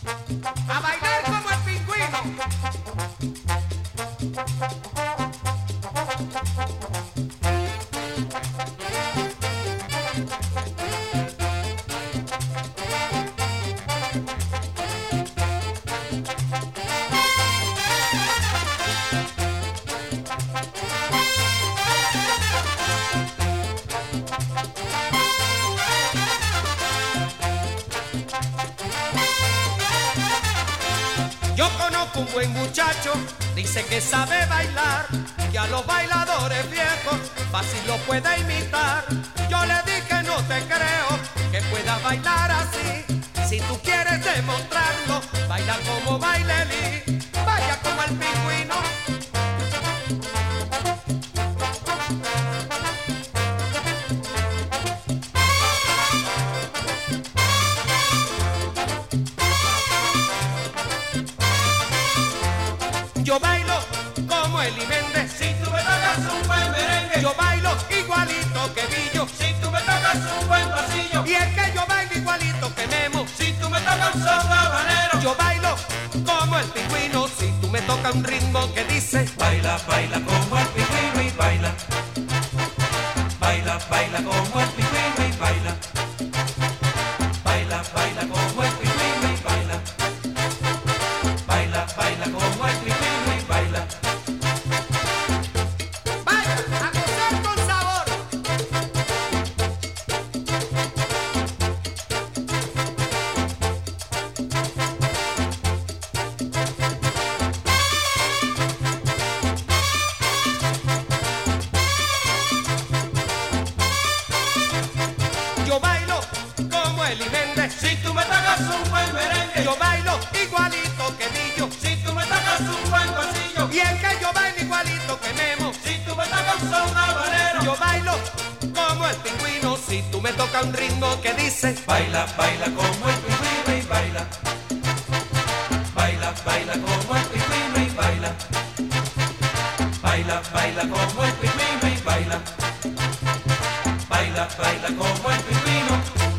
A bailar como el pingüino. Yo conozco un buen muchacho, dice que sabe bailar, que a los bailadores viejos fácil lo puede imitar. Yo le dije no te creo que puedas bailar así. Si tú quieres demostrarlo, baila como baila Eli, vaya como el pingüino. Yo bailo como Eli Méndez. Si tú me tocas un buen merengue, Yo bailo igualito que Billo. si tú me tocas un buen pasillo, Y es que yo bailo igualito que Memo. si tú me tocas un son habanero, Yo bailo como el pingüino. Si tú me tocas un ritmo que dice baila, baila como el pingüino y baila. Baila, baila como el pingüino y baila. Baila, baila como el pingüino y baila. Baila, baila como el pingüino y baila. vaya a gozar con sabor. Yo bailo como Eli Méndez. Si tú me tocas un buen merengue, Yo bailo igualito que Billo. si tú me tocas un buen pasillo, Y es que yo bailo igualito que Memo. si tú me tocas un son habanero, Yo bailo como el pingüino. Si tú me tocas un ritmo que dice baila, baila como el pingüino y baila. Baila, baila como el pingüino y baila. Baila, baila como el pingüino y baila. Baila, baila como el pingüino.